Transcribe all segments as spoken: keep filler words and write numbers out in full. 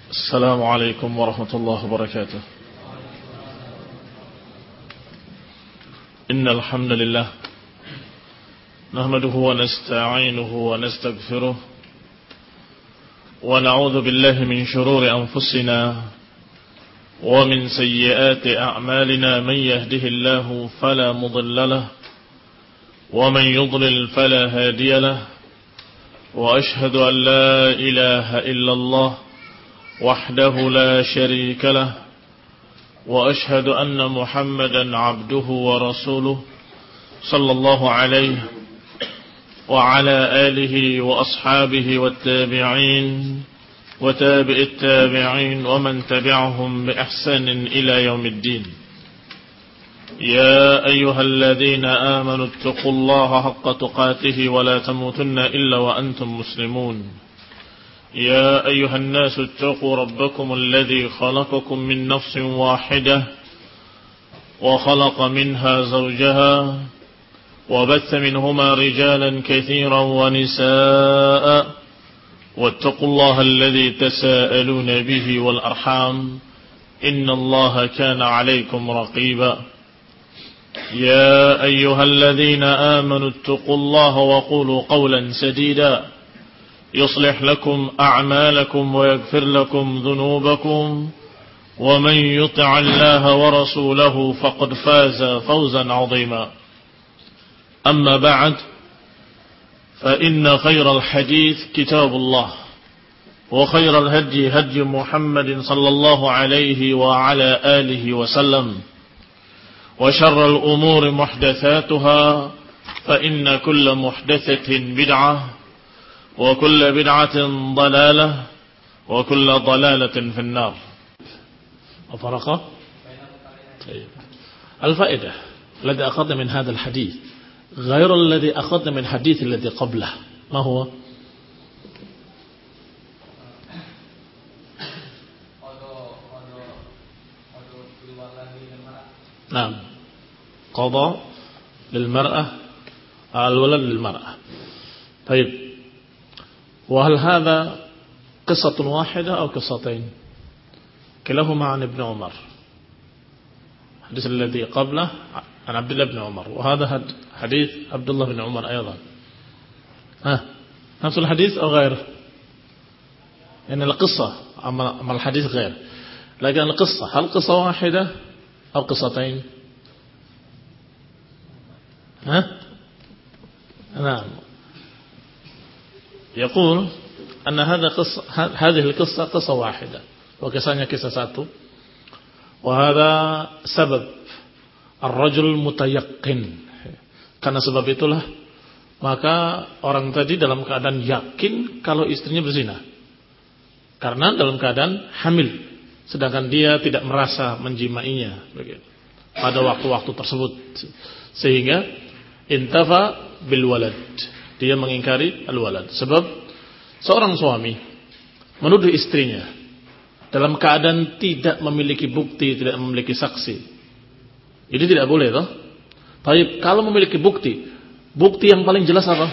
السلام عليكم ورحمة الله وبركاته. إن الحمد لله نحمده ونستعينه ونستغفره ونعوذ بالله من شرور أنفسنا ومن سيئات أعمالنا. من يهده الله فلا مضل له ومن يضلل فلا هادي له، وأشهد أن لا إله إلا الله وحده لا شريك له، وأشهد أن محمدا عبده ورسوله صلى الله عليه وعلى آله وأصحابه والتابعين وتابع التابعين ومن تبعهم بإحسان إلى يوم الدين. يا أيها الذين آمنوا اتقوا الله حق تقاته ولا تموتن إلا وأنتم مسلمون. يا أيها الناس اتقوا ربكم الذي خلقكم من نفس واحدة وخلق منها زوجها وبث منهما رجالا كثيرا ونساء، واتقوا الله الذي تساءلون به والأرحام إن الله كان عليكم رقيبا. يا أيها الذين آمنوا اتقوا الله وقولوا قولا سديدا يصلح لكم أعمالكم ويغفر لكم ذنوبكم، ومن يطع الله ورسوله فقد فاز فوزا عظيما. أما بعد، فإن خير الحديث كتاب الله، وخير الهدي هدي محمد صلى الله عليه وعلى آله وسلم، وشر الأمور محدثاتها، فإن كل محدثة بدعة وكل بدعة ضلالة وكل ضلالة في النار. وفرقة طيب. الفائدة الذي أخذنا من هذا الحديث غير الذي أخذنا من الحديث الذي قبله، ما هو؟ نعم، قضاء للمرأة الولد للمرأة. طيب، وهل هذا قصة واحدة أو قصتين؟ كلاهما عن ابن عمر. الحديث الذي قبله عن عبد الله بن عمر، وهذا حديث عبد الله بن عمر أيضا. ها، نفس الحديث أو غيره؟ يعني القصة أما الحديث غير، لكن القصة هل قصة واحدة أو قصتين؟ ها؟ نعم. يقول أن هذا قصة، هذه القصة قصة واحدة، وكسانnya kisah satu. وهذا سبب الرجل متيقن. Karena sebab itulah maka orang tadi dalam keadaan yakin kalau istrinya berzina, karena dalam keadaan hamil, sedangkan dia tidak merasa menjimainya pada waktu-waktu tersebut, sehingga intafa bil walad, dia mengingkari al-walad. Sebab seorang suami menuduh istrinya dalam keadaan tidak memiliki bukti, tidak memiliki saksi, ini tidak boleh toh. Tapi kalau memiliki bukti, bukti yang paling jelas apa?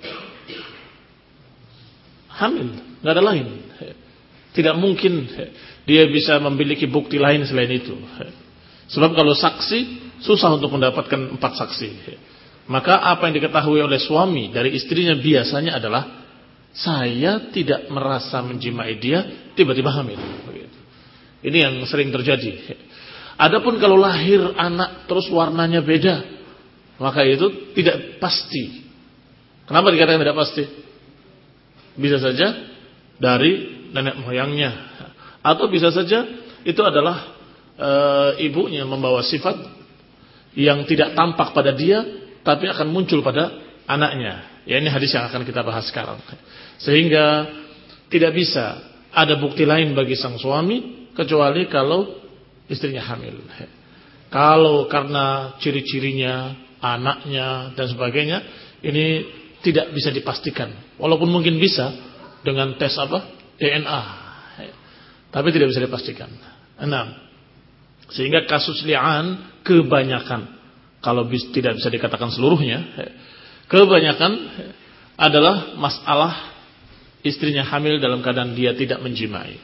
Hamil, nggak ada lain. Tidak mungkin dia bisa memiliki bukti lain selain itu. Sebab kalau saksi susah untuk mendapatkan empat saksi. Maka apa yang diketahui oleh suami dari istrinya biasanya adalah, saya tidak merasa menjimai dia, tiba-tiba hamil. Ini yang sering terjadi. Adapun kalau lahir anak terus warnanya beda, maka itu tidak pasti. Kenapa dikatakan tidak pasti? Bisa saja dari nenek moyangnya, atau bisa saja itu adalah e, ibunya membawa sifat yang tidak tampak pada dia tapi akan muncul pada anaknya. Ya, ini hadis yang akan kita bahas sekarang. Sehingga tidak bisa ada bukti lain bagi sang suami kecuali kalau istrinya hamil. Kalau karena ciri-cirinya, anaknya dan sebagainya, ini tidak bisa dipastikan. Walaupun mungkin bisa dengan tes apa? D N A. Tapi tidak bisa dipastikan. Enam. Sehingga kasus li'an kebanyakan, kalau tidak bisa dikatakan seluruhnya, kebanyakan adalah masalah istrinya hamil dalam keadaan dia tidak menjimai.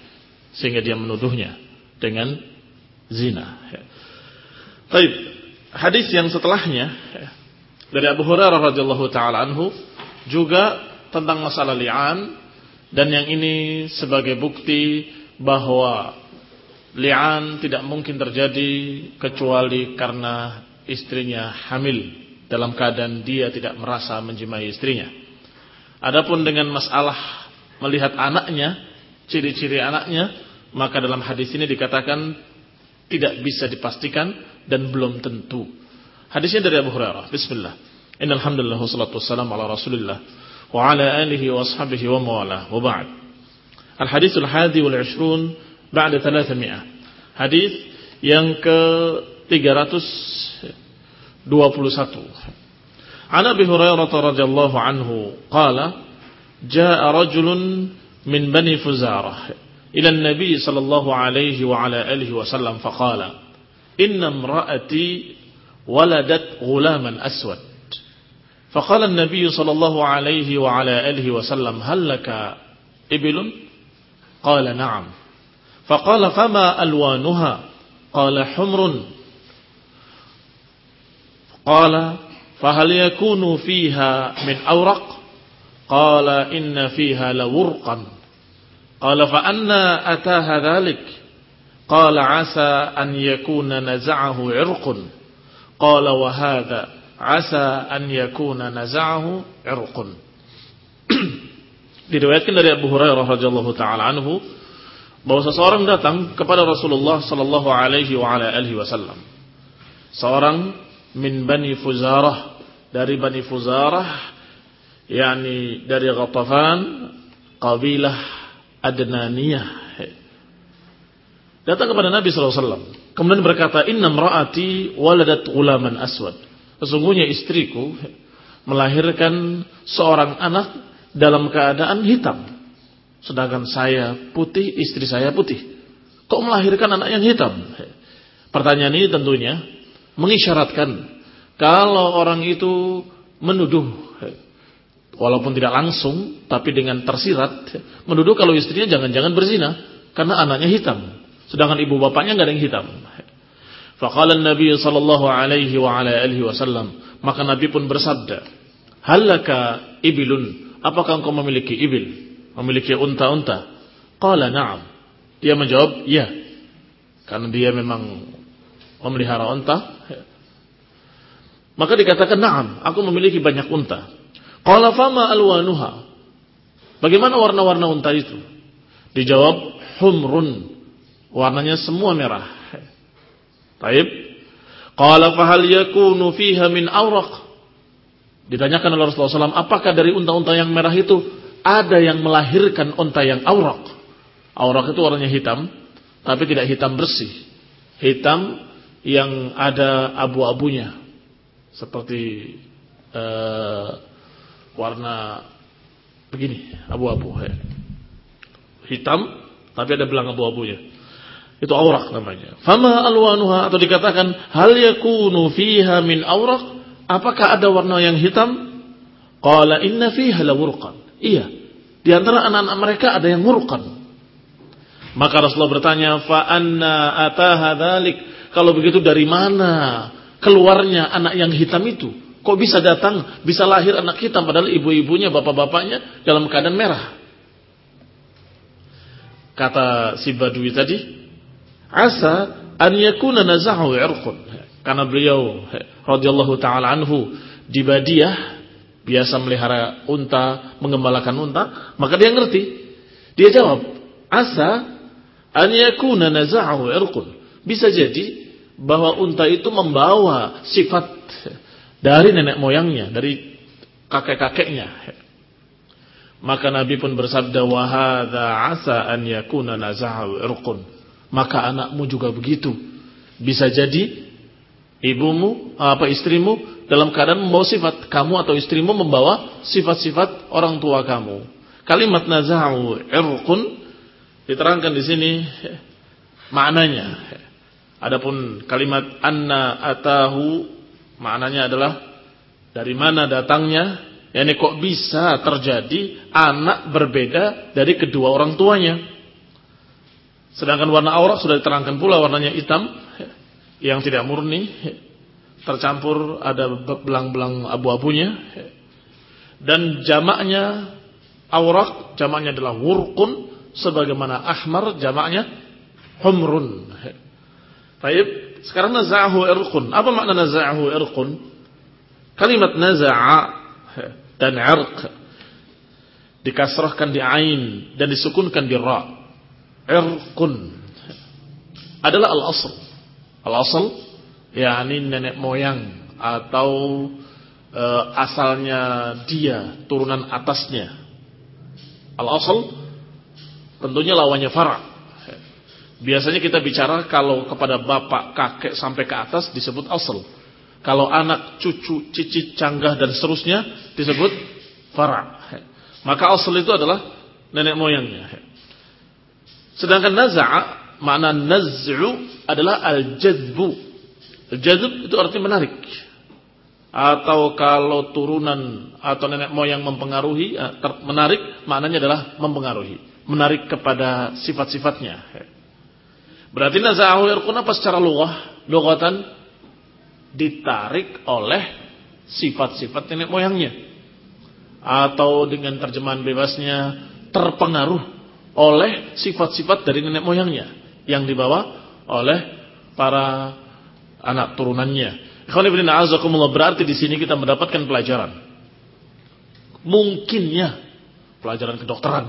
sehingga dia menuduhnya dengan zina. Baik, hadis yang setelahnya dari Abu Hurairah radhiyallahu taala anhu juga tentang masalah li'an, dan yang ini sebagai bukti bahwa li'an tidak mungkin terjadi kecuali karena istrinya hamil dalam keadaan dia tidak merasa menjimai istrinya. Adapun dengan masalah melihat anaknya, ciri-ciri anaknya, maka dalam hadis ini dikatakan tidak bisa dipastikan dan belum tentu. Hadisnya dari Abu Hurairah. Bismillah. Innal hamdalillah wassalatu wassalamu ala Rasulillah wa ala alihi wa ashabihi wa mawalah. Wa ba'd. Al-haditsul hadi wal ishrun ba'da thalathami'ah. Hadis yang ke tiga ratus dua puluh satu. An Abi Hurairah radhiyallahu anhu qala jaa'a rajulun min bani Fuzarah ila an-nabi sallallahu alaihi wa ala alihi wa sallam faqala inna imra'ati waladat ghulaman aswad. Faqala an-nabi sallallahu alaihi wa ala alihi wa sallam hal laka ibilun? Qala na'am. Faqala fama alwanuha? Qala humrun. Qala fahal yakunu fiha min awraq? Qala inna fiha lawurqan. Qala fa anna ataha dhalik? Qala asa an yakuna naza'ahu irqun. Qala wa hadha asa an yakuna naza'ahu irqun. Diriwayatkan dari Abu Hurairah radhiyallahu taala anhu bahwa seseorang datang kepada Rasulullah sallallahu alaihi wa ala alihi wasallam. Seorang min Bani Fuzarah, dari Bani Fuzarah, yakni dari Ghatafan, kabilah Adnaniyah. Datang kepada Nabi sallallahu alaihi wasallam, kemudian berkata, inna imra'ati waladat ghulaman aswad. Sesungguhnya istriku melahirkan seorang anak dalam keadaan hitam, sedangkan saya putih, istri saya putih. Kok melahirkan anak yang hitam? Pertanyaan ini tentunya mengisyaratkan kalau orang itu menuduh, walaupun tidak langsung tapi dengan tersirat, menuduh kalau istrinya jangan-jangan berzina karena anaknya hitam, sedangkan ibu bapaknya enggak ada yang hitam. Faqala an-nabi sallallahu alaihi wa ala alihi wasallam, maka Nabi pun bersabda, halaka ibilun? Apakah engkau memiliki ibil, memiliki unta-unta? Qala na'am. Dia menjawab, ya. Karena dia memang memelihara unta. Maka dikatakan, na'am, aku memiliki banyak unta. Qala fama alwanuha? Bagaimana warna-warna unta itu? Dijawab, humrun. Warnanya semua merah. Taib. Qala fahal yakunu fiha min awraq? Ditanyakan oleh Rasulullah shallallahu alaihi wasallam, apakah dari unta-unta yang merah itu ada yang melahirkan unta yang awraq? Awraq itu warnanya hitam, tapi tidak hitam bersih. Hitam yang ada abu-abunya. Seperti uh, warna begini, abu-abu. Hitam, tapi ada belang abu-abunya. Itu awraq namanya. Fama alwanuha, atau dikatakan hal yakunu fiha min awraq? Apakah ada warna yang hitam? Qala inna fiha lawurqan. Iya, di antara anak-anak mereka ada yang murqan. Maka Rasulullah bertanya, fa anna ataha dzalik? Kalau begitu dari mana keluarnya anak yang hitam itu? Kok bisa datang, bisa lahir anak hitam padahal ibu-ibunya, bapak-bapaknya dalam keadaan merah? Kata si Badui tadi, asa an yakuna nazahu irqun. Karena beliau radhiyallahu taala anhu di Badiah biasa melihara unta, mengembalakan unta, maka dia ngerti. Dia jawab, asa an yakuna nazahu irqun. Bisa jadi bahwa unta itu membawa sifat dari nenek moyangnya, dari kakek-kakeknya. Maka Nabi pun bersabda, wa hadza asa an yakuna nazahu irqun. Maka anakmu juga begitu. Bisa jadi ibumu, apa istrimu dalam keadaan membawa sifat, kamu atau istrimu membawa sifat-sifat orang tua kamu. Kalimat nazahu irqun diterangkan di sini maknanya. Adapun kalimat anna atahu maknanya adalah dari mana datangnya, yakni kok bisa terjadi anak berbeda dari kedua orang tuanya. Sedangkan warna aurat sudah diterangkan pula warnanya hitam yang tidak murni, tercampur ada belang-belang abu-abunya. Dan jamaknya aurat, jamaknya adalah wurqun, sebagaimana ahmar jamaknya humrun. Baik, sekarang naza'ahu irqun. Apa makna naza'ahu irqun? Kalimat naza'a dan irq dikasrahkan di ain dan disukunkan di ra. Irqun adalah al-asl. Al-asl yakni nenek moyang atau e, asalnya dia, turunan atasnya. Al-asl tentunya lawannya fara'. Biasanya kita bicara kalau kepada bapak, kakek sampai ke atas disebut asl. Kalau anak, cucu, cicit, canggah dan seterusnya disebut fara'. Maka asl itu adalah nenek moyangnya. Sedangkan naza'a, makna naz'u adalah al-jadbu. Al-jadb itu artinya menarik. Atau kalau turunan atau nenek moyang mempengaruhi, menarik maknanya adalah mempengaruhi, menarik kepada sifat-sifatnya. Berarti naza'ahu irqun apa secara lughah? Lughatan ditarik oleh sifat-sifat nenek moyangnya. Atau dengan terjemahan bebasnya terpengaruh oleh sifat-sifat dari nenek moyangnya yang dibawa oleh para anak turunannya. Ikhwan fillah a'azakumullah, berarti di sini kita mendapatkan pelajaran. Mungkinnya pelajaran kedokteran.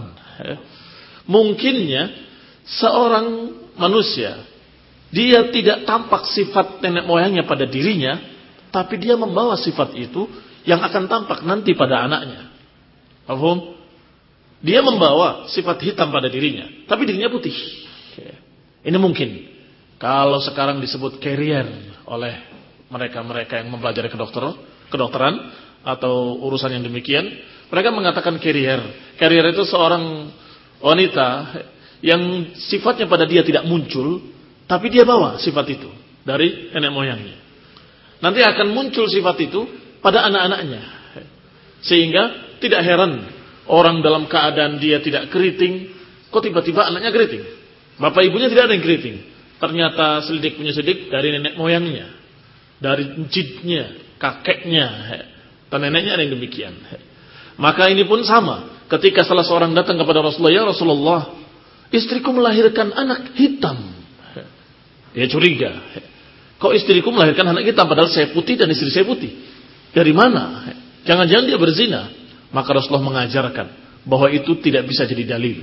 Mungkinnya seorang manusia dia tidak tampak sifat nenek moyangnya pada dirinya, tapi dia membawa sifat itu yang akan tampak nanti pada anaknya. Paham? Dia membawa sifat hitam pada dirinya, tapi dirinya putih. Ini mungkin. Kalau sekarang disebut carrier oleh mereka-mereka yang mempelajari kedokteran, kedokteran atau urusan yang demikian, mereka mengatakan carrier. Carrier itu seorang wanita yang sifatnya pada dia tidak muncul, tapi dia bawa sifat itu dari nenek moyangnya. Nanti akan muncul sifat itu pada anak-anaknya. Sehingga tidak heran orang dalam keadaan dia tidak keriting, kok tiba-tiba anaknya keriting. Bapak ibunya tidak ada yang keriting. Ternyata selidik punya selidik dari nenek moyangnya, dari jidnya, kakeknya, dan neneknya ada yang demikian. Maka ini pun sama. Ketika salah seorang datang kepada Rasulullah, ya Rasulullah, istriku melahirkan anak hitam. Dia curiga. Kok istriku melahirkan anak hitam padahal saya putih dan istri saya putih? Dari mana? Jangan-jangan dia berzina. Maka Rasulullah mengajarkan bahwa itu tidak bisa jadi dalil.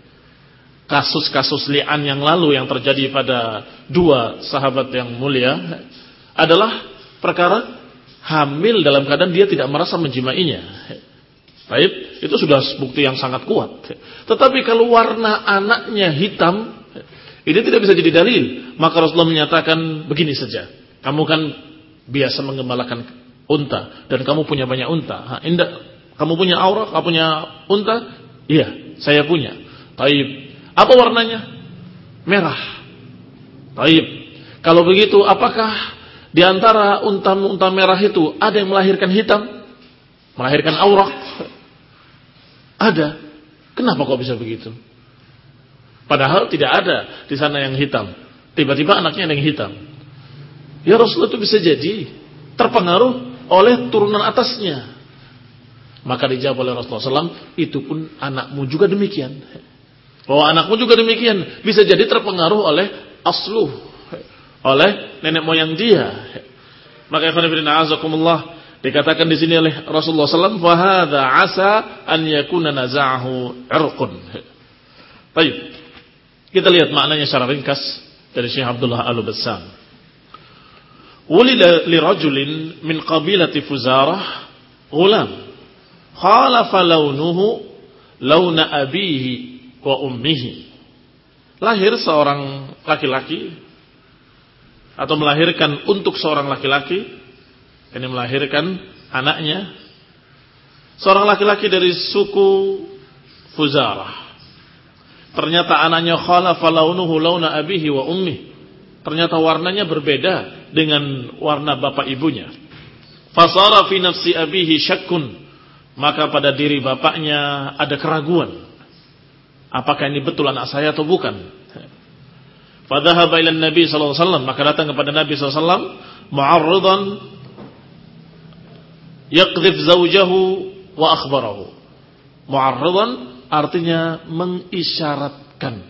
Kasus-kasus li'an yang lalu yang terjadi pada dua sahabat yang mulia adalah perkara hamil dalam keadaan dia tidak merasa menjimainya. Baik, itu sudah bukti yang sangat kuat. Tetapi kalau warna anaknya hitam, ini tidak bisa jadi dalil. Maka Rasulullah menyatakan begini saja. Kamu kan biasa mengembalakan unta dan kamu punya banyak unta. Ha, indah, kamu punya aura, kamu punya unta? Iya, saya punya. Taib. Apa warnanya? Merah. Taib. Kalau begitu, apakah di antara unta-unta merah itu ada yang melahirkan hitam? Melahirkan aurak? Ada. Kenapa kok bisa begitu? Padahal tidak ada di sana yang hitam. Tiba-tiba anaknya ada yang hitam. Ya Rasulullah, itu bisa jadi terpengaruh oleh turunan atasnya. Maka dijawab oleh Rasulullah shallallahu alaihi wasallam, itu pun anakmu juga demikian. Bahwa anakmu juga demikian. Bisa jadi terpengaruh oleh asluh, oleh nenek moyang dia. Maka ikhwan fillah a'azakumullah, dikatakan di sini oleh Rasulullah shallallahu alaihi wasallam, "Fahadha asa an yakuna naza'ahu 'irqun." Baik. Kita lihat maknanya secara ringkas dari Syekh Abdullah Al-Bassam. Wulida li rajulin min qabilati Fuzarah ghulam khalafa launuhu launa abihi wa ummihi. Lahir seorang laki-laki atau melahirkan untuk seorang laki-laki, ini melahirkan anaknya, seorang laki-laki dari suku Fuzarah. Ternyata anaknya khalafa launuhu launa abihi wa ummihi. Ternyata warnanya berbeda dengan warna bapak ibunya. Fasara fi nafsi abihi syakkun. Maka pada diri bapaknya ada keraguan. Apakah ini betul anak saya atau bukan? Fadhahaba ila Nabi sallallahu alaihi wasallam, maka datang kepada Nabi sallallahu alaihi wasallam mu'arridan yaqdhif zawjahu wa akhbarahu. Mu'arridan artinya mengisyaratkan.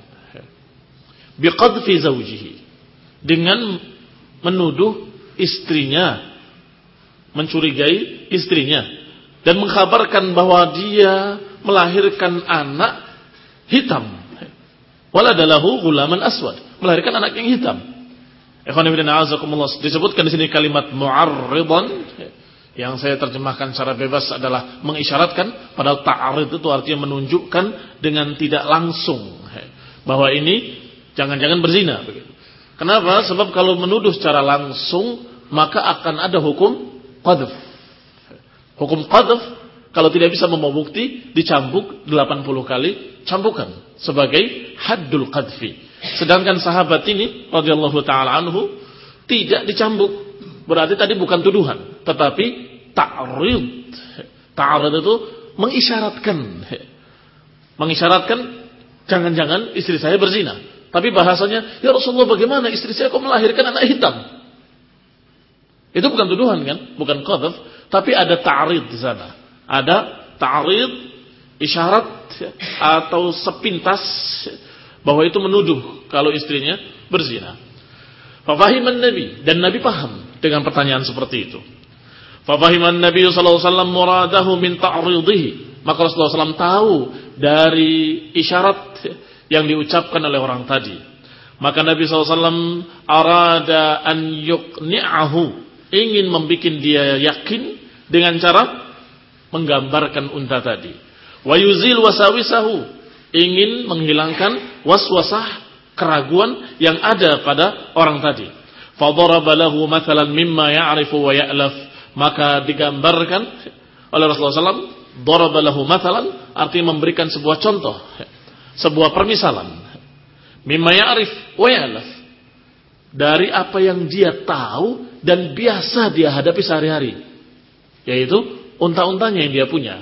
Biqadfi zawjihi, dengan menuduh istrinya, mencurigai istrinya dan mengkhabarkan bahwa dia melahirkan anak hitam. Waladalahu ghulaman aswad, melahirkan anak yang hitam. Ikhwan fillah a'azakumullah, disebutkan di sini kalimat mu'arridan yang saya terjemahkan secara bebas adalah mengisyaratkan, padahal ta'arid itu artinya menunjukkan dengan tidak langsung bahwa ini jangan-jangan berzina begitu. Kenapa? Sebab kalau menuduh secara langsung maka akan ada hukum qadhf. Hukum qadhf kalau tidak bisa membawa bukti dicambuk delapan puluh kali cambukan sebagai haddul qadfi. Sedangkan sahabat ini radhiyallahu taala anhu tidak dicambuk. Berarti tadi bukan tuduhan, tetapi ta'rid. Ta'rid itu mengisyaratkan. Mengisyaratkan jangan-jangan istri saya berzina. Tapi bahasanya, ya Rasulullah, bagaimana istri saya kok melahirkan anak hitam? Itu bukan tuduhan kan? Bukan qadhf, tapi ada ta'rid di sana. Ada ta'rid, isyarat atau sepintas bahwa itu menuduh kalau istrinya berzina. Fafahiman Nabi, dan Nabi paham dengan pertanyaan seperti itu. Fafahiman Nabi sallallahu alaihi wasallam muradahu min ta'ridihi. Maka Rasulullah sallallahu alaihi wasallam tahu dari isyarat yang diucapkan oleh orang tadi. Maka Nabi sallallahu alaihi wasallam arada an yuqni'ahu, ingin membuat dia yakin dengan cara menggambarkan unta tadi. Wa yuzil wasawisahu, ingin menghilangkan waswasah, keraguan yang ada pada orang tadi. Fadaraba lahu mathalan mimma ya'rifu wa ya'laf, maka digambarkan oleh Rasulullah sallallahu alaihi wasallam, daraba lahu mathalan artinya memberikan sebuah contoh, sebuah permisalan, mimma ya'rif wa ya'laf, dari apa yang dia tahu dan biasa dia hadapi sehari-hari, yaitu unta-untanya yang dia punya.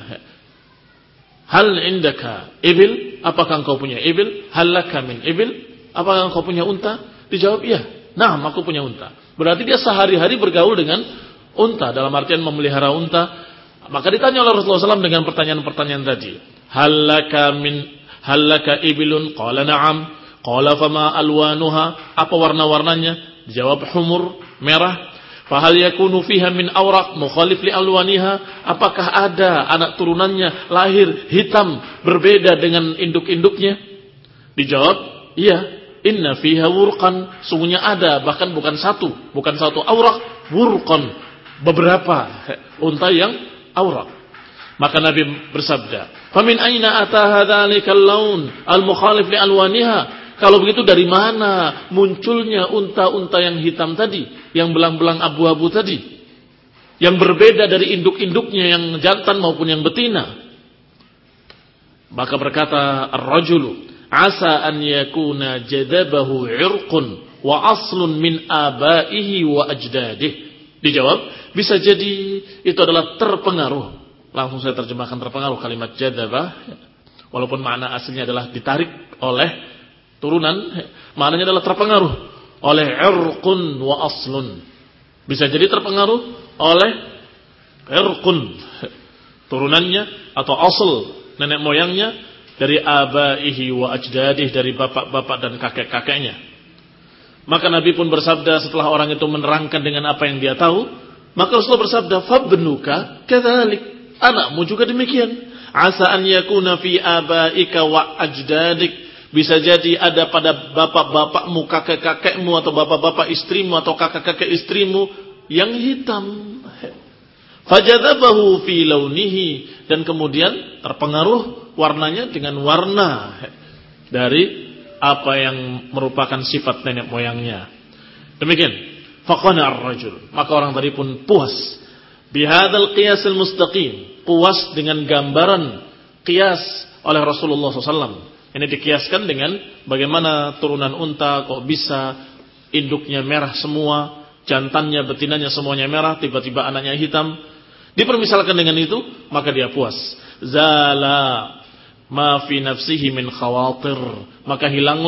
Hal indaka ibil, apakah engkau punya ibil? Hal laka min ibil, apakah engkau punya unta? Dijawab iya. Nah, aku punya unta. Berarti dia sehari-hari bergaul dengan unta, dalam artian memelihara unta. Maka ditanya oleh Rasulullah sallallahu alaihi wasallam dengan pertanyaan-pertanyaan tadi. Hal laka min hal laka ibilun? Qala na'am. Qala fama alwanuha? Apa warna-warnanya? Dijawab humur, merah. Fahal yakunu fiha min awraq mukhalif li alwaniha? Apakah ada anak turunannya lahir hitam berbeda dengan induk-induknya? Dijawab, iya. Inna fiha wurqan, sungguhnya ada, bahkan bukan satu, bukan satu awraq, wurqan, beberapa unta yang awraq. Maka Nabi bersabda, "Famin aina ata hadzalikal laun al-mukhalif li alwaniha?" Kalau begitu dari mana munculnya unta-unta yang hitam tadi, yang belang-belang abu-abu tadi, yang berbeda dari induk-induknya yang jantan maupun yang betina? Maka berkata ar-rajulu, asa an yakuna jadabahu irqun wa aslun min abaihi wa ajdadih. Dijawab, bisa jadi itu adalah terpengaruh. Langsung saya terjemahkan terpengaruh kalimat jadabah, walaupun makna aslinya adalah ditarik oleh turunan, maknanya adalah terpengaruh oleh irqun wa aslun. Bisa jadi terpengaruh oleh irqun, turunannya atau asl, nenek moyangnya, dari abaihi wa ajdadih, dari bapak-bapak dan kakek-kakeknya. Maka Nabi pun bersabda setelah orang itu menerangkan dengan apa yang dia tahu, maka Rasulullah bersabda, fabnuka kadzalik, anakmu juga demikian. Asa an yakuna fi abaika wa ajdadik, bisa jadi ada pada bapak-bapakmu, kakek-kakekmu, atau bapak-bapak istrimu, atau kakek-kakek istrimu yang hitam. Fajadabahu fi launihi, dan kemudian terpengaruh warnanya dengan warna dari apa yang merupakan sifat nenek moyangnya. Demikian. Faqana ar-rajul, maka orang tadi pun puas. Bihadzal qiyas al-mustaqim, puas dengan gambaran qiyas oleh Rasulullah sallallahu alaihi wasallam. Ini dikiaskan dengan bagaimana turunan unta kok bisa induknya merah semua, jantannya, betinanya semuanya merah, tiba-tiba anaknya hitam. Dipermisalkan dengan itu, maka dia puas. Zala ma fi nafsihi min khawatir, maka hilanglah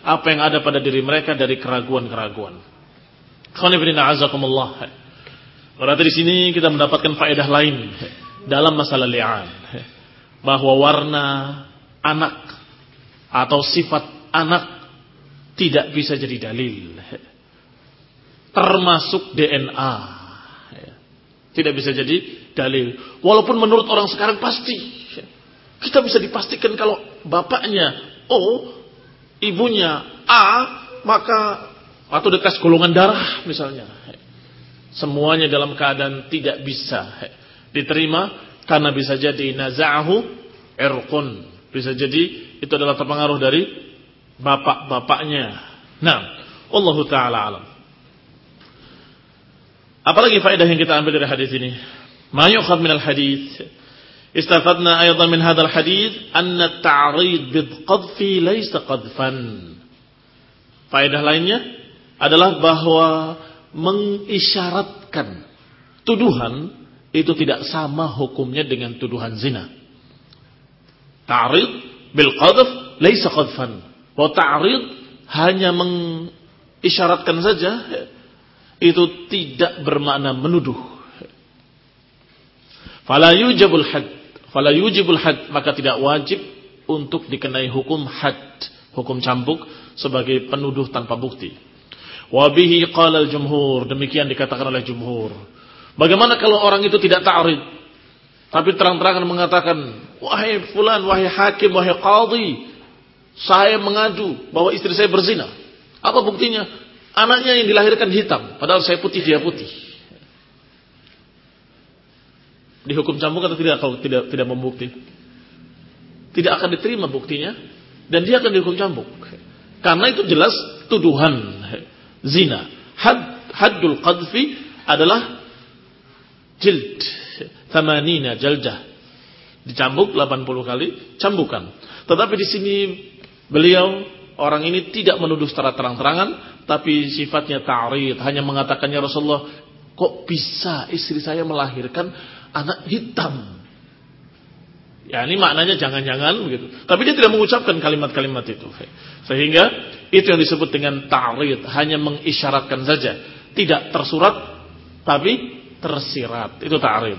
apa yang ada pada diri mereka dari keraguan-keraguan. Khonibina azakumullah. Berarti di sini kita mendapatkan faedah lain dalam masalah li'an, bahwa warna anak atau sifat anak tidak bisa jadi dalil, termasuk D N A. Tidak bisa jadi dalil. Walaupun menurut orang sekarang pasti. Kita bisa dipastikan kalau bapaknya O, ibunya A, maka atau dekas golongan darah misalnya. Semuanya dalam keadaan tidak bisa diterima karena bisa jadi naza'ahu irqun. Bisa jadi itu adalah terpengaruh dari bapak-bapaknya. Nah, wallahu taala alam. Apalagi faedah yang kita ambil dari hadis ini? Ma yu'khadh min al-hadits. Istafadna aydan min hadzal hadits anna at-ta'rid bil-qadfi laysa qadfan. Faedah lainnya adalah bahwa mengisyaratkan tuduhan itu tidak sama hukumnya dengan tuduhan zina. Ta'rid bil-qadf laysa qadfan. Bahwa ta'rid hanya mengisyaratkan saja, itu tidak bermakna menuduh. Fala yujibul had, fala yujibul had, maka tidak wajib untuk dikenai hukum had, hukum cambuk sebagai penuduh tanpa bukti. Wa bihi qala al-jumhur, demikian dikatakan oleh jumhur. Bagaimana kalau orang itu tidak ta'rid, tapi terang-terangan mengatakan, wahai fulan, wahai hakim, wahai qadhi, saya mengadu bahwa istri saya berzina. Apa buktinya? Anaknya yang dilahirkan hitam, padahal saya putih, dia putih. Dihukum cambuk atau tidak kalau tidak tidak membukti? Tidak akan diterima buktinya dan dia akan dihukum cambuk. Karena itu jelas tuduhan zina. Had haddul qadfi adalah jild thamanina jaldah. Dicambuk delapan puluh kali cambukan. Tetapi di sini beliau orang ini tidak menuduh secara terang-terangan, tapi sifatnya ta'rid, hanya mengatakannya Rasulullah, kok bisa istri saya melahirkan anak hitam? Ya ini maknanya jangan-jangan begitu. Tapi dia tidak mengucapkan kalimat-kalimat itu. Sehingga itu yang disebut dengan ta'rid, hanya mengisyaratkan saja, tidak tersurat tapi tersirat. Itu ta'rid.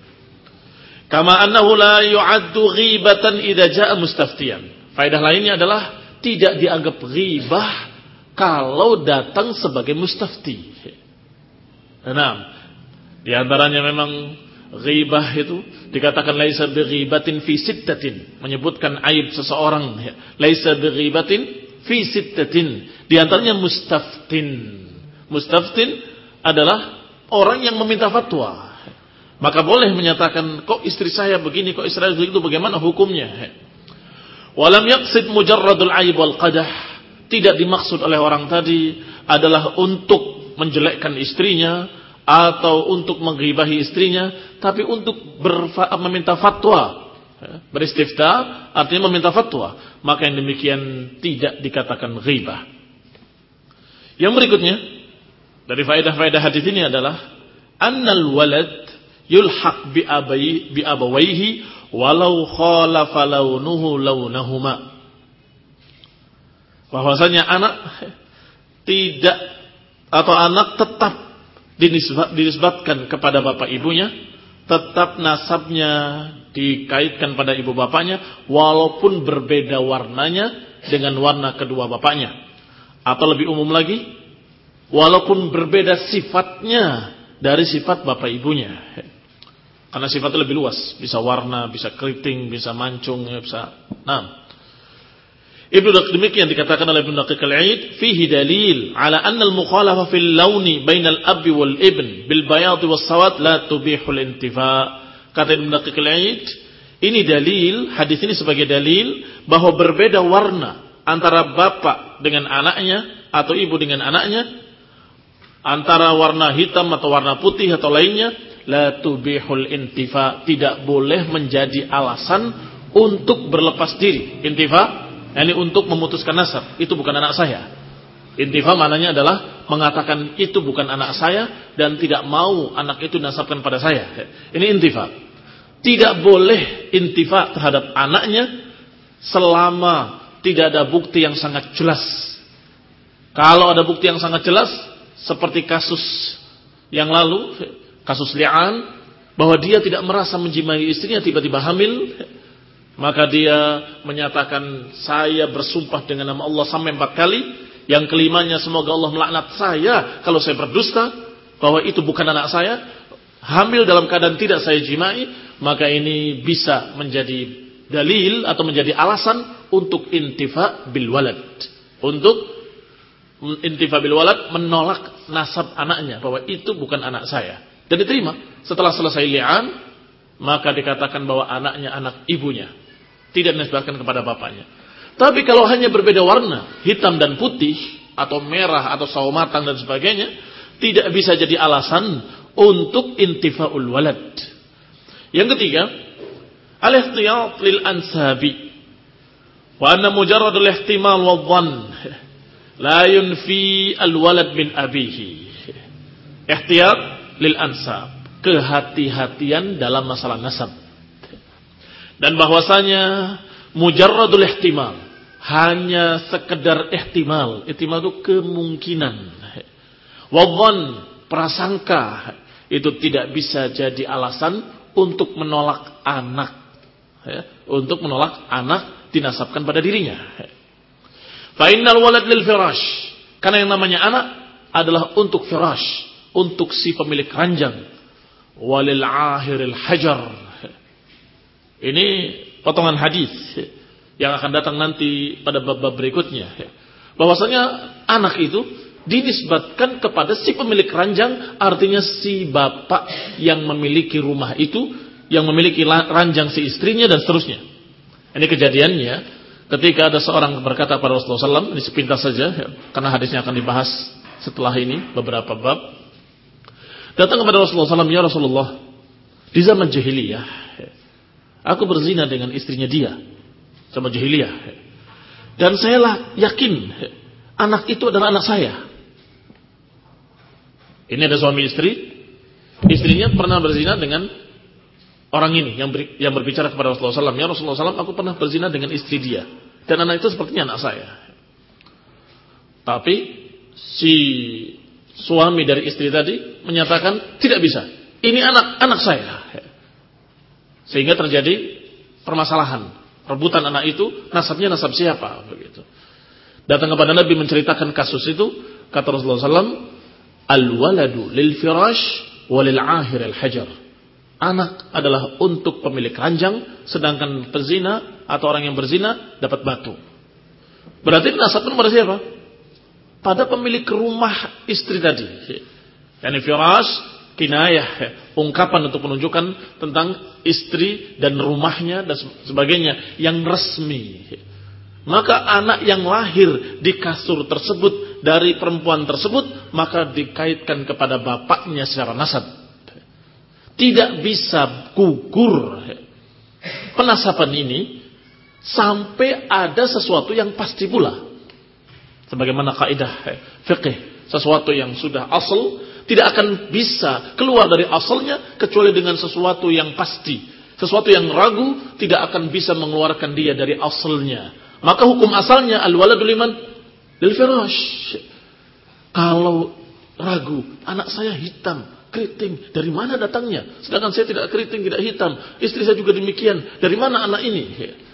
Kama annahu la yu'addu ghibatan idza jaa mustaftiyan. Faedah lainnya adalah tidak dianggap ghibah kalau datang sebagai mustafti. Nah, di antaranya memang ghibah itu dikatakan laisa bighibatin fi sittatin, menyebutkan aib seseorang. Laisa bighibatin fi sittatin. Di antaranya mustaftin. Mustaftin adalah orang yang meminta fatwa. Maka boleh menyatakan, kok istri saya begini, kok istri saya begitu, bagaimana hukumnya? Walam yaqsid mujarradul aib wal qadah. Tidak dimaksud oleh orang tadi adalah untuk menjelekkan istrinya atau untuk menggibahi istrinya, tapi untuk berfa- meminta fatwa. Beristifta artinya meminta fatwa. Maka yang demikian tidak dikatakan ghibah. Yang berikutnya dari faedah-faedah hadis ini adalah annal walad yulhaq bi abai bi abawaihi walau khalafa launuhu launahuma. Bahwasanya anak tidak atau anak tetap dinisbat, dinisbatkan kepada bapak ibunya, tetap nasabnya dikaitkan pada ibu bapaknya walaupun berbeda warnanya dengan warna kedua bapaknya. Atau lebih umum lagi, walaupun berbeda sifatnya dari sifat bapak ibunya. Karena sifatnya lebih luas, bisa warna, bisa keriting, bisa mancung, bisa. Nah, Ibnu Daqiq demikian dikatakan oleh Ibnu Daqiq al-Aid, fihi dalil ala anna al-mukhalafa fil launi bainal abi wal ibn bil bayad was sawad la tubihul intifa. Kata Ibnu Daqiq al-Aid, ini dalil, hadis ini sebagai dalil bahwa berbeda warna antara bapak dengan anaknya atau ibu dengan anaknya, antara warna hitam atau warna putih atau lainnya, la tubihul intifa, tidak boleh menjadi alasan untuk berlepas diri. Intifa ini untuk memutuskan nasab, itu bukan anak saya. Intifa maknanya adalah mengatakan itu bukan anak saya dan tidak mau anak itu nasabkan pada saya. Ini intifa. Tidak boleh intifa terhadap anaknya selama tidak ada bukti yang sangat jelas. Kalau ada bukti yang sangat jelas, seperti kasus yang lalu, kasus li'an, bahwa dia tidak merasa menjimai istrinya, tiba-tiba hamil, maka dia menyatakan, saya bersumpah dengan nama Allah sampai empat kali. Yang kelimanya, semoga Allah melaknat saya kalau saya berdusta, bahwa itu bukan anak saya. Hamil dalam keadaan tidak saya jimai, maka ini bisa menjadi dalil atau menjadi alasan untuk intifa bil walad. Untuk intifa bil walad, menolak nasab anaknya, bahwa itu bukan anak saya. Dan diterima. Setelah selesai li'an, maka dikatakan bahwa anaknya anak ibunya, tidak dinisbatkan kepada bapaknya. Tapi kalau hanya berbeda warna, hitam dan putih, atau merah, atau sawo matang dan sebagainya, tidak bisa jadi alasan untuk intifa'ul walad. Yang ketiga, al-ihtiyat lil ansabi, wa anna mujarradul ihtimal wa dhann la yunfi al-walad min abihi. Ihtiyat lil ansab, kehati-hatian dalam masalah nasab. Dan bahwasanya mujarradul ihtimal, hanya sekedar ihtimal. Ihtimal itu kemungkinan. Wadhan, prasangka, itu tidak bisa jadi alasan untuk menolak anak. Ya, untuk menolak anak dinasabkan pada dirinya. Fa innal walad lil firash, karena yang namanya anak adalah untuk firash, untuk si pemilik ranjang. Walil ahiril hajar. Ini potongan hadis yang akan datang nanti pada bab-bab berikutnya. Bahwasanya anak itu dinisbatkan kepada si pemilik ranjang, artinya si bapak yang memiliki rumah itu, yang memiliki ranjang si istrinya dan seterusnya. Ini kejadiannya ketika ada seorang berkata kepada Rasulullah shallallahu alaihi wasallam, ini sepintas saja karena hadisnya akan dibahas setelah ini beberapa bab. Datang kepada Rasulullah shallallahu alaihi wasallam, ya Rasulullah, di zaman jahiliyah aku berzina dengan istrinya dia, zaman jahiliyah, dan saya lah yakin anak itu adalah anak saya. Ini ada suami istri, istrinya pernah berzina dengan orang ini yang ber, yang berbicara kepada Rasulullah shallallahu alaihi wasallam, ya Rasulullah shallallahu alaihi wasallam, aku pernah berzina dengan istri dia, dan anak itu sepertinya anak saya. Tapi si suami dari istri tadi menyatakan tidak bisa, ini anak anak saya. Sehingga terjadi permasalahan, rebutan anak itu, nasabnya nasab siapa begitu. Datang kepada Nabi menceritakan kasus itu, kata Rasulullah shallallahu alaihi wasallam, al-waladu lil firash walil ahir al hajar. Anak adalah untuk pemilik ranjang, sedangkan pezina atau orang yang berzina dapat batu. Berarti nasabkan pada siapa? Pada pemilik rumah istri tadi. Yani firash kinayah, ungkapan untuk menunjukkan tentang istri dan rumahnya dan sebagainya yang resmi. Maka anak yang lahir di kasur tersebut dari perempuan tersebut, maka dikaitkan kepada bapaknya secara nasab. Tidak bisa gugur penasaban ini sampai ada sesuatu yang pasti pula. Sebagaimana kaidah fikih, sesuatu yang sudah asal tidak akan bisa keluar dari asalnya kecuali dengan sesuatu yang pasti. Sesuatu yang ragu tidak akan bisa mengeluarkan dia dari asalnya. Maka hukum asalnya al-waladu liman lil firash. Kalau ragu, anak saya hitam, keriting, dari mana datangnya? Sedangkan saya tidak keriting, tidak hitam. Istri saya juga demikian. Dari mana anak ini?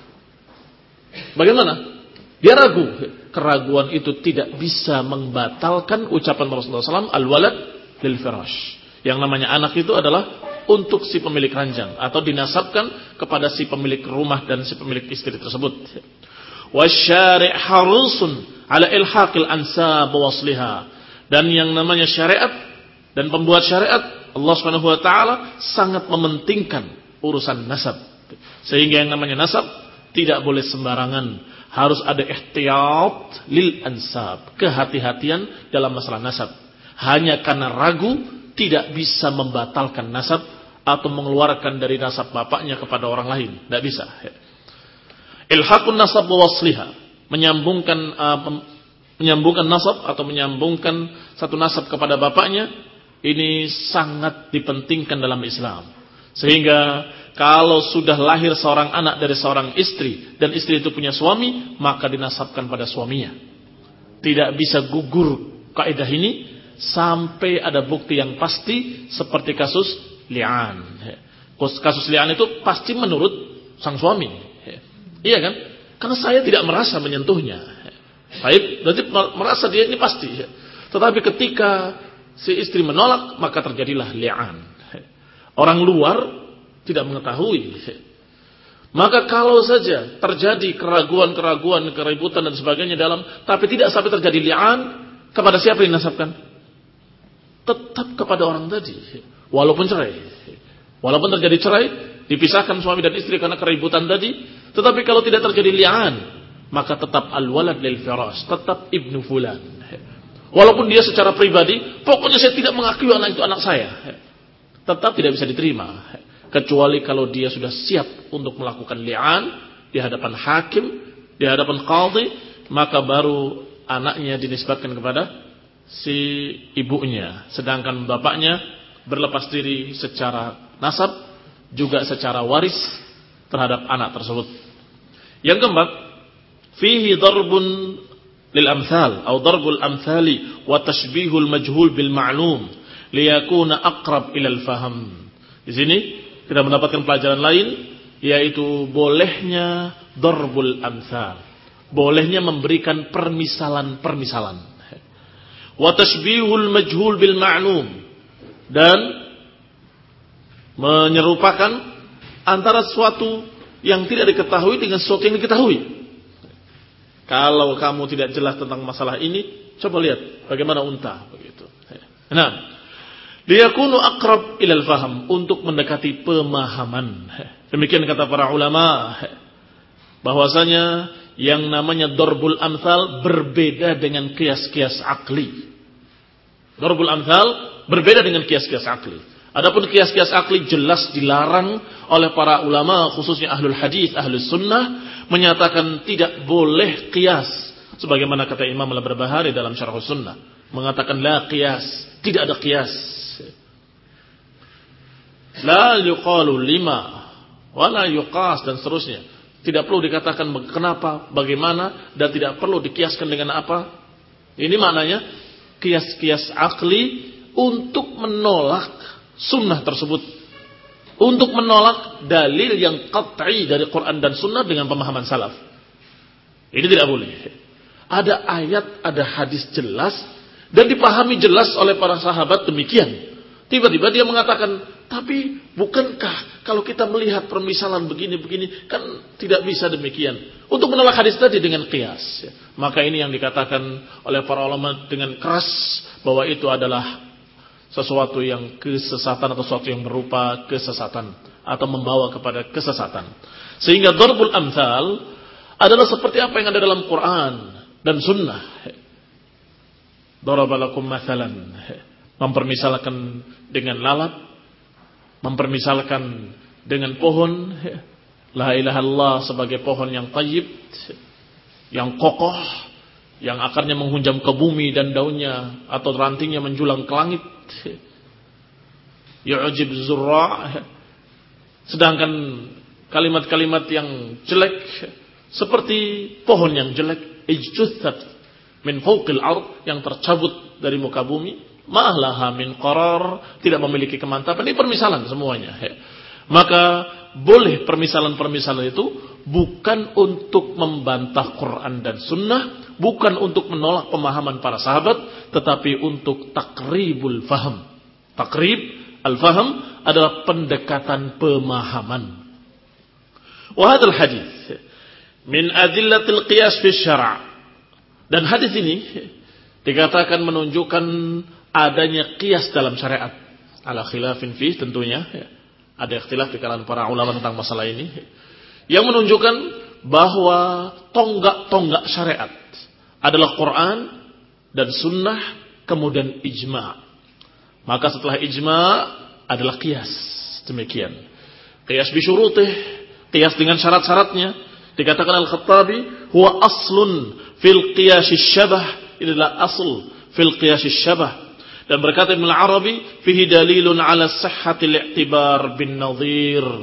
Bagaimana? Dia ragu. Keraguan itu tidak bisa membatalkan ucapan Rasulullah shallallahu alaihi wasallam al-walad lil firash. Yang namanya anak itu adalah untuk si pemilik ranjang atau dinasabkan kepada si pemilik rumah dan si pemilik istri tersebut. Wasyari' harusun ala ilhaqil ansab wasliha. Dan yang namanya syariat dan pembuat syariat Allah Subhanahu wa taala sangat mementingkan urusan nasab. Sehingga yang namanya nasab tidak boleh sembarangan. Harus ada ihtiyat lil ansab, kehati-hatian dalam masalah nasab. Hanya karena ragu tidak bisa membatalkan nasab atau mengeluarkan dari nasab bapaknya kepada orang lain, tidak bisa. Ilhaqun nasab wa wasliha, menyambungkan uh, menyambungkan nasab atau menyambungkan satu nasab kepada bapaknya, ini sangat dipentingkan dalam Islam. Sehingga kalau sudah lahir seorang anak dari seorang istri dan istri itu punya suami, maka dinasabkan pada suaminya. Tidak bisa gugur kaidah ini sampai ada bukti yang pasti seperti kasus li'an. Kasus li'an itu pasti menurut sang suami. Iya kan? Karena saya tidak merasa menyentuhnya. Baik, berarti merasa dia ini pasti. Tetapi ketika si istri menolak, maka terjadilah li'an. Orang luar tidak mengetahui. Maka kalau saja terjadi keraguan-keraguan, keributan dan sebagainya dalam, tapi tidak sampai terjadi li'an, kepada siapa dinasabkan? Tetap kepada orang tadi. Walaupun cerai. Walaupun terjadi cerai, dipisahkan suami dan istri karena keributan tadi, tetapi kalau tidak terjadi li'an, maka tetap al-walad lil firash, tetap ibnu fulan. Walaupun dia secara pribadi, pokoknya saya tidak mengakui anak itu anak saya. Tetap tidak bisa diterima. Kecuali kalau dia sudah siap untuk melakukan li'an di hadapan hakim, di hadapan qadhi, maka baru anaknya dinisbatkan kepada si ibunya. Sedangkan bapaknya berlepas diri secara nasab, juga secara waris terhadap anak tersebut. Yang keempat, fihi darbun lil amthal atau darbul amthali wa tashbihul majhul bil ma'lum liyakuna aqrab ila al faham. Di sini kita mendapatkan pelajaran lain, yaitu bolehnya darbul amthal, bolehnya memberikan permisalan-permisalan. Wa tashbihul majhul bil ma'lum, dan menyerupakan antara sesuatu yang tidak diketahui dengan sesuatu yang diketahui. Kalau kamu tidak jelas tentang masalah ini, coba lihat bagaimana unta begitu. Nah, liyakunu aqrab ilal faham, untuk mendekati pemahaman. Demikian kata para ulama, bahwasanya yang namanya darbul amthal berbeda dengan kias-kias akli. Darbul amthal berbeda dengan kias-kias akli. Adapun kias-kias akli jelas dilarang oleh para ulama, khususnya ahlul hadis, ahlus sunnah, menyatakan tidak boleh kias. Sebagaimana kata Imam Al-Barbahari dalam Syarh Sunnah, mengatakan la kias, tidak ada kias. La yuqalu lima wala yuqas, dan seterusnya. Tidak perlu dikatakan kenapa, bagaimana, dan tidak perlu dikiaskan dengan apa. Ini maknanya kias-kias akli untuk menolak sunnah tersebut, untuk menolak dalil yang qat'i dari Quran dan sunnah dengan pemahaman salaf. Ini tidak boleh. Ada ayat, ada hadis jelas dan dipahami jelas oleh para sahabat demikian. Tiba-tiba dia mengatakan, tapi bukankah kalau kita melihat permisalan begini-begini, kan tidak bisa demikian. Untuk menolak hadis tadi dengan qiyas. Maka ini yang dikatakan oleh para ulama dengan keras, bahwa itu adalah sesuatu yang kesesatan atau sesuatu yang berupa kesesatan, atau membawa kepada kesesatan. Sehingga darbul amthal adalah seperti apa yang ada dalam Quran dan sunnah. Darabalakum mathalan, mempermisalkan dengan lalat, mempermisalkan dengan pohon. La ilaha illallah sebagai pohon yang tayyib, yang kokoh, yang akarnya menghunjam ke bumi dan daunnya atau rantingnya menjulang ke langit. Yu'jib zurra'. Sedangkan kalimat-kalimat yang jelek seperti pohon yang jelek, ijtuthat min fawqil ard, yang tercabut dari muka bumi. Ma'laha min qarar, tidak memiliki kemantapan. Ini permisalan semuanya. Maka boleh permisalan-permisalan itu bukan untuk membantah Quran dan sunnah, bukan untuk menolak pemahaman para sahabat, tetapi untuk takribul faham. Takrib al-faham adalah pendekatan pemahaman. Wa hadzal hadits min adillatil qiyas fi syara'. Dan hadis ini dikatakan menunjukkan adanya qiyas dalam syariat. Ala khilafin fi, tentunya ada ikhtilaf di kalangan para ulama tentang masalah ini, yang menunjukkan bahwa tonggak-tonggak syariat adalah Quran dan sunnah, kemudian ijma'. Maka setelah ijma' adalah qiyas. Demikian. Qiyas bi syurutih, qiyas dengan syarat-syaratnya. Dikatakan Al-Khattabi, huwa aslun fil qiyasis syabah, inilah asl fil qiyasis syabah. Dan berkata Ibnu Arabi, fihi dalilun ala sihhatil i'tibar bin nadhir.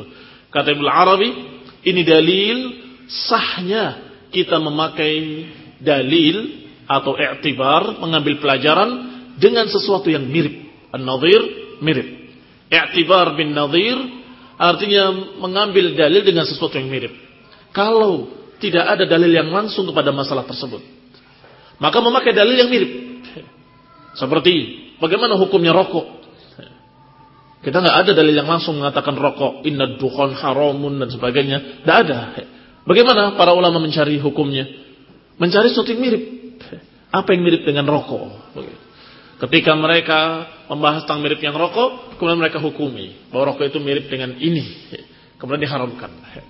Kata Ibnu Arabi, ini dalil sahnya kita memakai dalil atau i'tibar, mengambil pelajaran dengan sesuatu yang mirip. An-nadhir mirip. I'tibar bin nadhir artinya mengambil dalil dengan sesuatu yang mirip. Kalau tidak ada dalil yang langsung kepada masalah tersebut, maka memakai dalil yang mirip. Seperti bagaimana hukumnya rokok. Kita nggak ada dalil yang langsung mengatakan rokok inna dukhan haramun dan sebagainya. Tidak ada. Bagaimana para ulama mencari hukumnya? Mencari sesuatu yang mirip. Apa yang mirip dengan rokok? Ketika mereka membahas tentang mirip yang rokok, kemudian mereka hukumi bahwa rokok itu mirip dengan ini, kemudian diharamkan.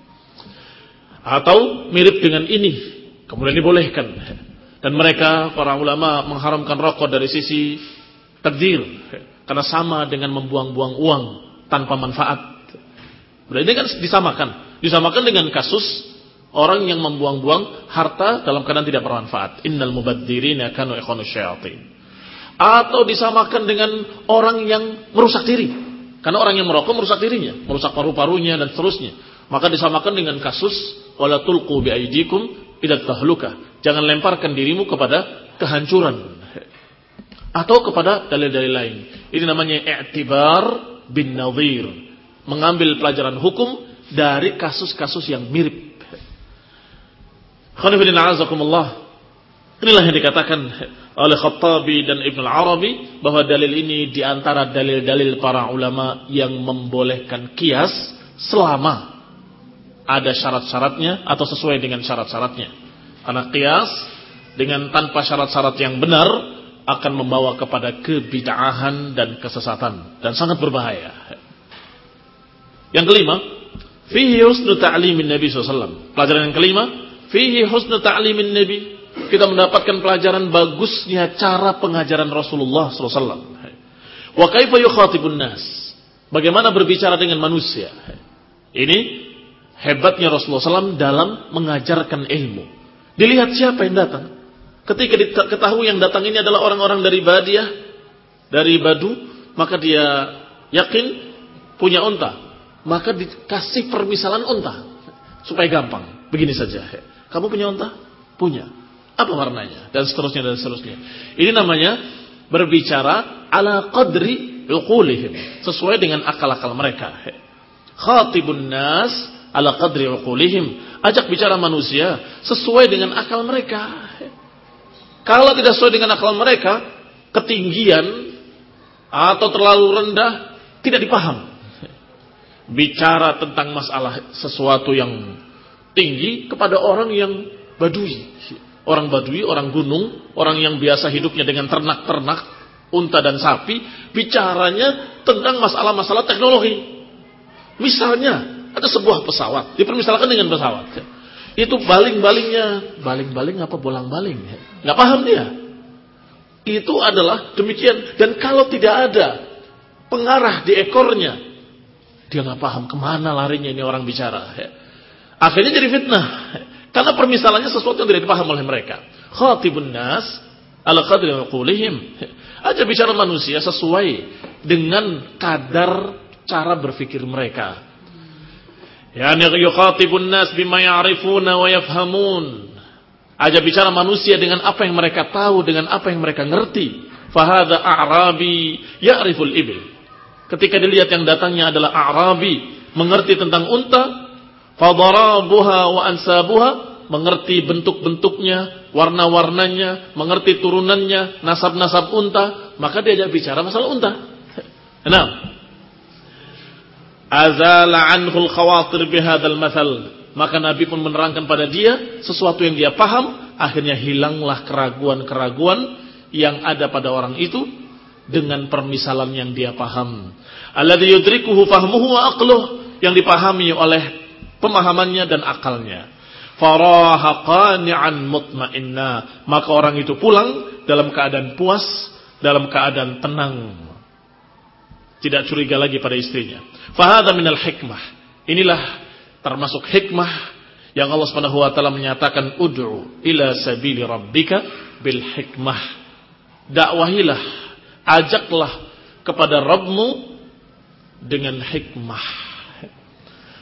Atau mirip dengan ini, kemudian dibolehkan. Dan mereka para ulama mengharamkan rokok dari sisi takdir, karena sama dengan membuang-buang uang tanpa manfaat. Berarti ini kan disamakan, disamakan dengan kasus orang yang membuang-buang harta dalam keadaan tidak bermanfaat. Innal mubadzirina kanu ikhwanus syayatin. Atau disamakan dengan orang yang merusak diri. Karena orang yang merokok merusak dirinya, merusak paru-parunya dan seterusnya. Maka disamakan dengan kasus wala tulqu biaidikum ila tahluka. Jangan lemparkan dirimu kepada kehancuran. Atau kepada dalil-dalil lain. Ini namanya i'tibar bin nadhir. Mengambil pelajaran hukum dari kasus-kasus yang mirip. Khonifidin a'azakumullah. Inilah yang dikatakan oleh Khattabi dan Ibnu Arabi bahwa dalil ini diantara dalil-dalil para ulama yang membolehkan kias selama ada syarat-syaratnya atau sesuai dengan syarat-syaratnya. Karena kias dengan tanpa syarat-syarat yang benar akan membawa kepada kebid'ahan dan kesesatan dan sangat berbahaya. Yang kelima, fihi husnu ta'limin Nabi sallallahu alaihi wasallam. Pelajaran yang kelima, fihi husnu ta'limin Nabi. Kita mendapatkan pelajaran bagusnya cara pengajaran Rasulullah sallallahu alaihi wasallam. Wa kaifa yukhatibun nas? Bagaimana berbicara dengan manusia? Ini hebatnya Rasulullah sallallahu alaihi wasallam dalam mengajarkan ilmu. Dilihat siapa yang datang. Ketika diketahui yang datang ini adalah orang-orang dari Badiah, dari Badu, maka dia yakin punya unta. Maka dikasih permisalan unta supaya gampang. Begini saja. Kamu punya unta? Punya. Apa warnanya? Dan seterusnya dan seterusnya. Ini namanya berbicara ala qadri uqulihim, sesuai dengan akal-akal mereka. Khatibun nas ala qadri uqulihim. Ajak bicara manusia sesuai dengan akal mereka. Kalau tidak sesuai dengan akal mereka, ketinggian atau terlalu rendah tidak dipaham. Bicara tentang masalah sesuatu yang tinggi kepada orang yang badui. Orang badui, orang gunung, orang yang biasa hidupnya dengan ternak-ternak, unta dan sapi, bicaranya tentang masalah-masalah teknologi. Misalnya, ada sebuah pesawat, dipermisalkan dengan pesawat. Itu baling-balingnya, baling-baling apa bolang-baling? Nggak paham dia. Itu adalah demikian. Dan kalau tidak ada pengarah di ekornya, dia nggak paham kemana larinya ini orang bicara. Akhirnya jadi fitnah. Karena permisalannya sesuatu yang tidak dipaham oleh mereka. Khatibun nas ala qadri uqulihim. Aja bicara manusia sesuai dengan kadar cara berpikir mereka. Yani yuqatibun nas bima ya'rifuna wa yafhamun. Aja bicara manusia dengan apa yang mereka tahu, dengan apa yang mereka ngerti. Fahadha a'rabi ya'riful ibil. Ketika dilihat yang datangnya adalah a'rabi, mengerti tentang unta, fadarabuha wa ansabuha, mengerti bentuk-bentuknya, warna-warnanya, mengerti turunannya, nasab-nasab unta, maka dia ajak bicara masalah unta. Enam. Azala anhul khawatir bihadzal mathal. Maka Nabi pun menerangkan pada dia sesuatu yang dia paham, akhirnya hilanglah keraguan-keraguan yang ada pada orang itu dengan permisalan yang dia paham. Alladzi yudrikuhu fahmuhu wa aqluh, yang dipahami oleh pemahamannya dan akalnya. Faraha qani'an mutma'inna, maka orang itu pulang dalam keadaan puas, dalam keadaan tenang, tidak curiga lagi pada istrinya. Fahadha minal hikmah, inilah termasuk hikmah yang Allah Subhanahu wa taala menyatakan ud'u ila sabili rabbika bil hikmah. Dakwahilah, ajaklah kepada Rabbmu dengan hikmah.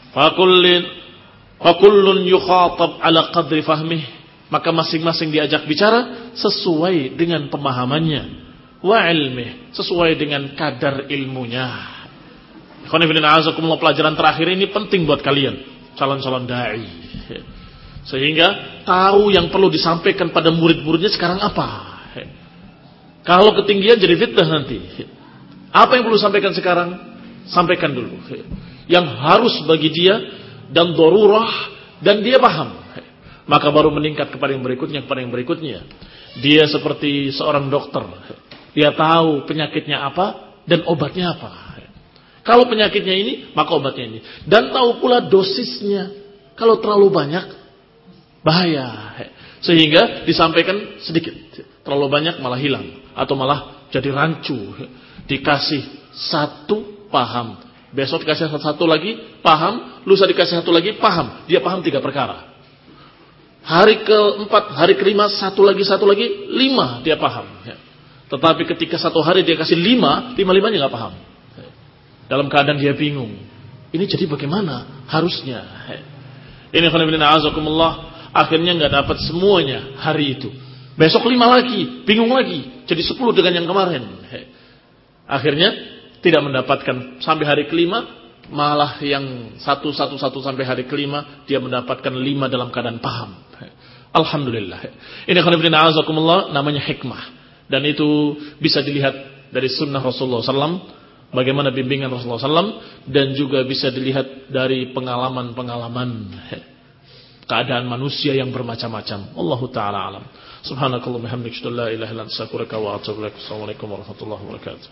Fakullin fakullun yukhatab ala qadri fahmih, maka masing-masing diajak bicara sesuai dengan pemahamannya, wa ilmih, sesuai dengan kadar ilmunya. Pelajaran terakhir ini penting buat kalian calon-calon dai, sehingga tahu yang perlu disampaikan pada murid-muridnya sekarang apa. Kalau ketinggian jadi fitnah nanti. Apa yang perlu disampaikan sekarang, sampaikan dulu yang harus bagi dia dan darurah dan dia paham, maka baru meningkat kepada yang berikutnya, kepada yang berikutnya. Dia seperti seorang dokter, dia tahu penyakitnya apa dan obatnya apa. Kalau penyakitnya ini, maka obatnya ini, dan tahu pula dosisnya. Kalau terlalu banyak, bahaya, sehingga disampaikan sedikit. Terlalu banyak malah hilang, atau malah jadi rancu. Dikasih satu, paham. Besok dikasih satu lagi, paham. Lusa dikasih satu lagi, paham. Dia paham tiga perkara. Hari keempat, hari kelima, satu lagi, satu lagi, lima dia paham. Tetapi ketika satu hari dia kasih lima, lima-limanya gak paham. Dalam keadaan dia bingung. Ini jadi bagaimana harusnya? Ini khonibina azakumullah. Akhirnya gak dapat semuanya hari itu. Besok lima lagi, bingung lagi. Jadi sepuluh dengan yang kemarin. Akhirnya tidak mendapatkan sampai hari kelima, malah yang satu satu satu sampai hari kelima dia mendapatkan lima dalam keadaan paham. Alhamdulillah. Ini khonibina azakumullah, namanya hikmah, dan itu bisa dilihat dari sunnah Rasulullah sallallahu alaihi wasallam, bagaimana bimbingan Rasulullah sallallahu alaihi wasallam, dan juga bisa dilihat dari pengalaman-pengalaman keadaan manusia yang bermacam-macam. Allahu taala alam. Subhanakallahumma hamdika asyhadu an la ilaha illa anta astaghfiruka wa atubu ilaik. Assalamualaikum warahmatullahi wabarakatuh.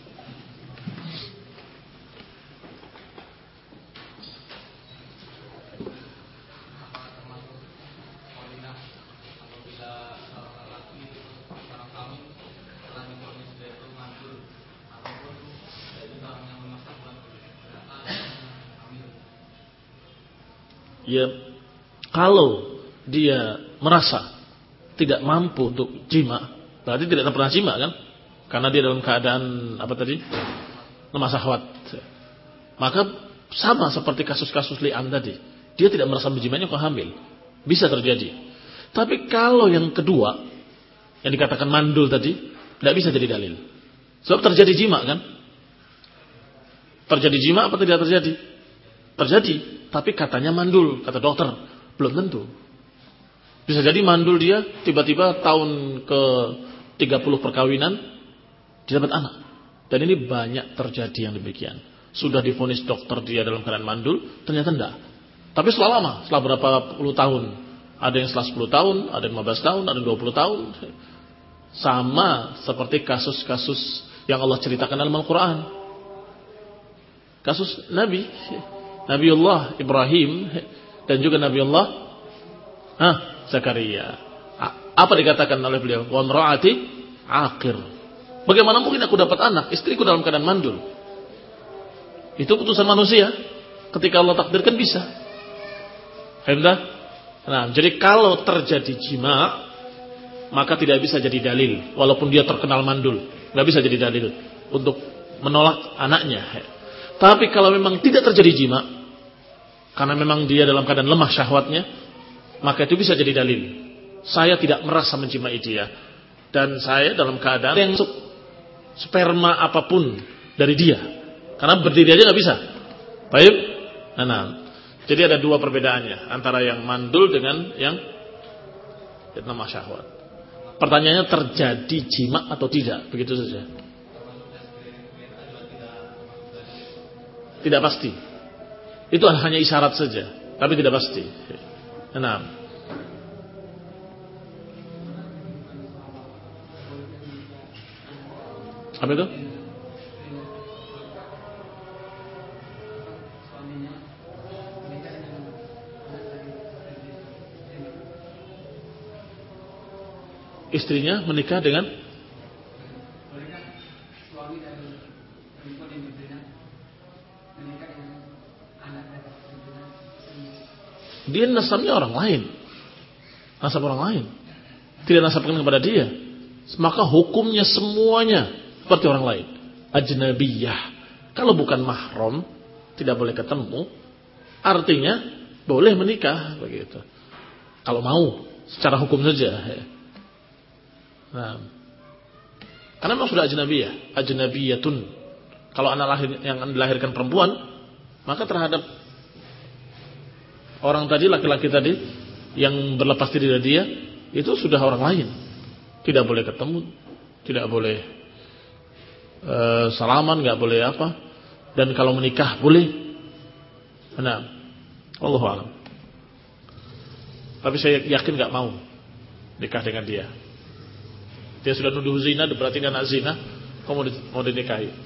Ya, kalau dia merasa tidak mampu untuk jima, berarti tidak pernah jima kan? Karena dia dalam keadaan apa tadi? Lemah syahwat. Maka sama seperti kasus-kasus li'an tadi. Dia tidak merasa menjimanya kok hamil. Bisa terjadi. Tapi kalau yang kedua, yang dikatakan mandul tadi, tidak bisa jadi dalil. Sebab terjadi jima kan? Terjadi jima apa tidak terjadi? Terjadi. Tapi katanya mandul, kata dokter. Belum tentu. Bisa jadi mandul dia, tiba-tiba tahun ke tiga puluh perkawinan, dia dapat anak. Dan ini banyak terjadi yang demikian. Sudah divonis dokter dia dalam keadaan mandul, ternyata enggak. Tapi setelah lama, setelah berapa puluh tahun. Ada yang setelah sepuluh tahun, ada yang lima belas tahun, ada yang dua puluh tahun. Sama seperti kasus-kasus yang Allah ceritakan dalam Al-Quran. Kasus Nabi Nabiullah Ibrahim dan juga Nabiullah ah, Zakaria. Apa dikatakan oleh beliau? Wa imra'ati aqir. Bagaimana mungkin aku dapat anak, istriku dalam keadaan mandul? Itu putusan manusia. Ketika Allah takdirkan bisa. Fahimtah? Nah, jadi kalau terjadi jima, maka tidak bisa jadi dalil walaupun dia terkenal mandul. Enggak bisa jadi dalil untuk menolak anaknya. Tapi kalau memang tidak terjadi jima, karena memang dia dalam keadaan lemah syahwatnya, maka itu bisa jadi dalil. Saya tidak merasa menjimai dia, dan saya dalam keadaan yang sperma apapun dari dia, karena berdiri aja nggak bisa. Baik, nah, nah. Jadi ada dua perbedaannya antara yang mandul dengan yang lemah syahwat. Pertanyaannya, terjadi jima atau tidak? Begitu saja. Tidak pasti. Itu hanya isyarat saja, tapi tidak pasti. Nah, apa itu? Istrinya menikah dengan dia nasabnya orang lain, nasab orang lain, tidak nasabkan kepada dia, maka hukumnya semuanya seperti orang lain, ajnabiyah. Kalau bukan mahram, tidak boleh ketemu, artinya boleh menikah begitu. Kalau mau, secara hukum saja. Nah, karena memang sudah ajnabiyah, ajnabiyatun. Kalau anak lahir yang dilahirkan perempuan, maka terhadap orang tadi, laki-laki tadi yang berlepas diri dari dia, itu sudah orang lain. Tidak boleh ketemu, tidak boleh uh, salaman, nggak boleh apa. Dan kalau menikah boleh. Nah, Allahu a'lam. Tapi saya yakin nggak mau nikah dengan dia. Dia sudah nuduh zina, berarti dia anak zina, kamu mau dinikahi.